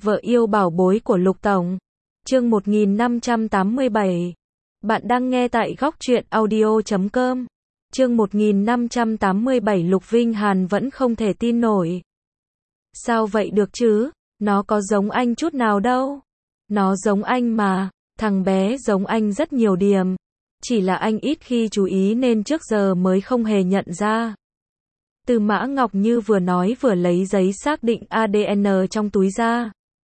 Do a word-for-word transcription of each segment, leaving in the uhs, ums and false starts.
Vợ yêu bảo bối của Lục Tổng. Chương một nghìn năm trăm tám mươi bảy. Bạn đang nghe tại góc truyện audio chấm com. Chương một nghìn năm trăm tám mươi bảy. Lục Vinh Hàn vẫn không thể tin nổi. Sao vậy được chứ? Nó có giống anh chút nào đâu. Nó giống anh mà. Thằng bé giống anh rất nhiều điểm. Chỉ là anh ít khi chú ý nên trước giờ mới không hề nhận ra. Từ Mã Ngọc Như vừa nói vừa lấy giấy xác định a đê en trong túi ra.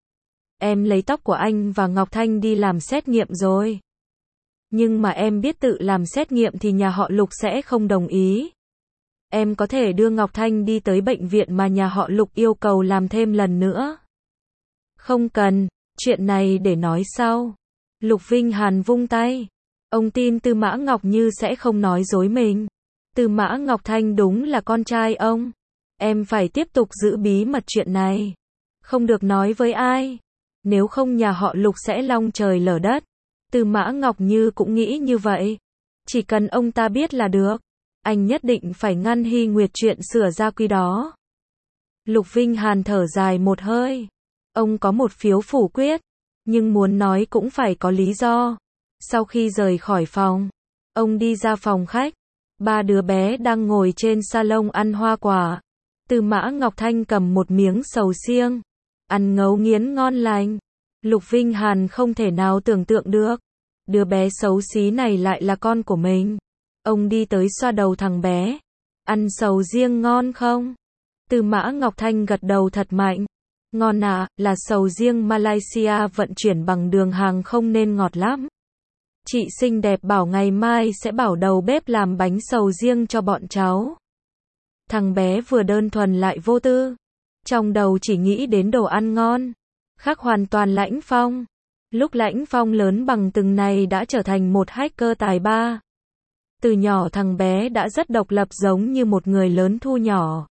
Em lấy tóc của anh và Ngọc Thanh đi làm xét nghiệm rồi. Nhưng mà em biết tự làm xét nghiệm thì nhà họ Lục sẽ không đồng ý. Em có thể đưa Ngọc Thanh đi tới bệnh viện mà nhà họ Lục yêu cầu làm thêm lần nữa. Không cần, chuyện này để nói sau. Lục Vinh Hàn vung tay. Ông tin Tư Mã Ngọc Như sẽ không nói dối mình. Tư Mã Ngọc Thanh đúng là con trai ông. Em phải tiếp tục giữ bí mật chuyện này. Không được nói với ai. Nếu không nhà họ Lục sẽ long trời lở đất. Tư Mã Ngọc Như cũng nghĩ như vậy. Chỉ cần ông ta biết là được. Anh nhất định phải ngăn Hy Nguyệt chuyện sửa gia quy đó. Lục Vinh Hàn thở dài một hơi. Ông có một phiếu phủ quyết. Nhưng muốn nói cũng phải có lý do. Sau khi rời khỏi phòng, ông đi ra phòng khách. Ba đứa bé đang ngồi trên salon ăn hoa quả. Tư Mã Ngọc Thanh cầm một miếng sầu riêng. Ăn ngấu nghiến ngon lành. Lục Vinh Hàn không thể nào tưởng tượng được. Đứa bé xấu xí này lại là con của mình. Ông đi tới xoa đầu thằng bé. Ăn sầu riêng ngon không? Tư Mã Ngọc Thanh gật đầu thật mạnh. Ngon ạ, à, là sầu riêng Malaysia vận chuyển bằng đường hàng không nên ngọt lắm. Chị xinh đẹp bảo ngày mai sẽ bảo đầu bếp làm bánh sầu riêng cho bọn cháu. Thằng bé vừa đơn thuần lại vô tư. Trong đầu chỉ nghĩ đến đồ ăn ngon. Khác hoàn toàn Lãnh Phong. Lúc Lãnh Phong lớn bằng từng này đã trở thành một hacker tài ba. Từ nhỏ thằng bé đã rất độc lập giống như một người lớn thu nhỏ.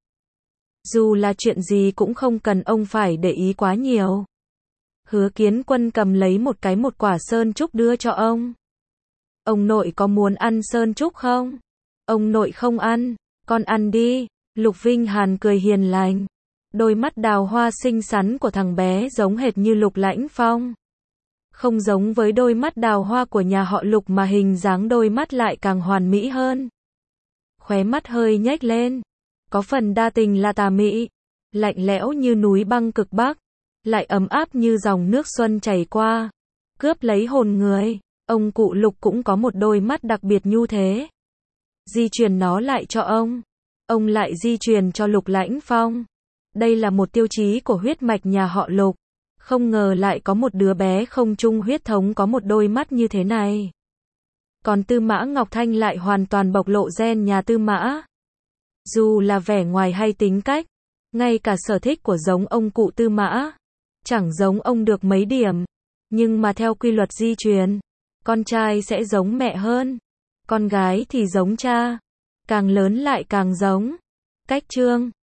Dù là chuyện gì cũng không cần ông phải để ý quá nhiều. Hứa Kiến Quân cầm lấy một cái một quả sơn trúc đưa cho ông. Ông nội có muốn ăn sơn trúc không? Ông nội không ăn, con ăn đi. Lục Vinh Hàn cười hiền lành. Đôi mắt đào hoa xinh xắn của thằng bé giống hệt như Lục Lãnh Phong. Không giống với đôi mắt đào hoa của nhà họ Lục mà hình dáng đôi mắt lại càng hoàn mỹ hơn. Khóe mắt hơi nhếch lên. Có phần đa tình là tà mị. Lạnh lẽo như núi băng cực Bắc. Lại ấm áp như dòng nước xuân chảy qua. Cướp lấy hồn người. Ông cụ Lục cũng có một đôi mắt đặc biệt như thế. Di truyền nó lại cho ông. Ông lại di truyền cho Lục Lãnh Phong. Đây là một tiêu chí của huyết mạch nhà họ Lục. Không ngờ lại có một đứa bé không chung huyết thống có một đôi mắt như thế này. Còn Tư Mã Ngọc Thanh lại hoàn toàn bộc lộ gen nhà Tư Mã. Dù là vẻ ngoài hay tính cách, ngay cả sở thích của giống ông cụ Tư Mã, chẳng giống ông được mấy điểm. Nhưng mà theo quy luật di truyền, con trai sẽ giống mẹ hơn, con gái thì giống cha, càng lớn lại càng giống. Cách chương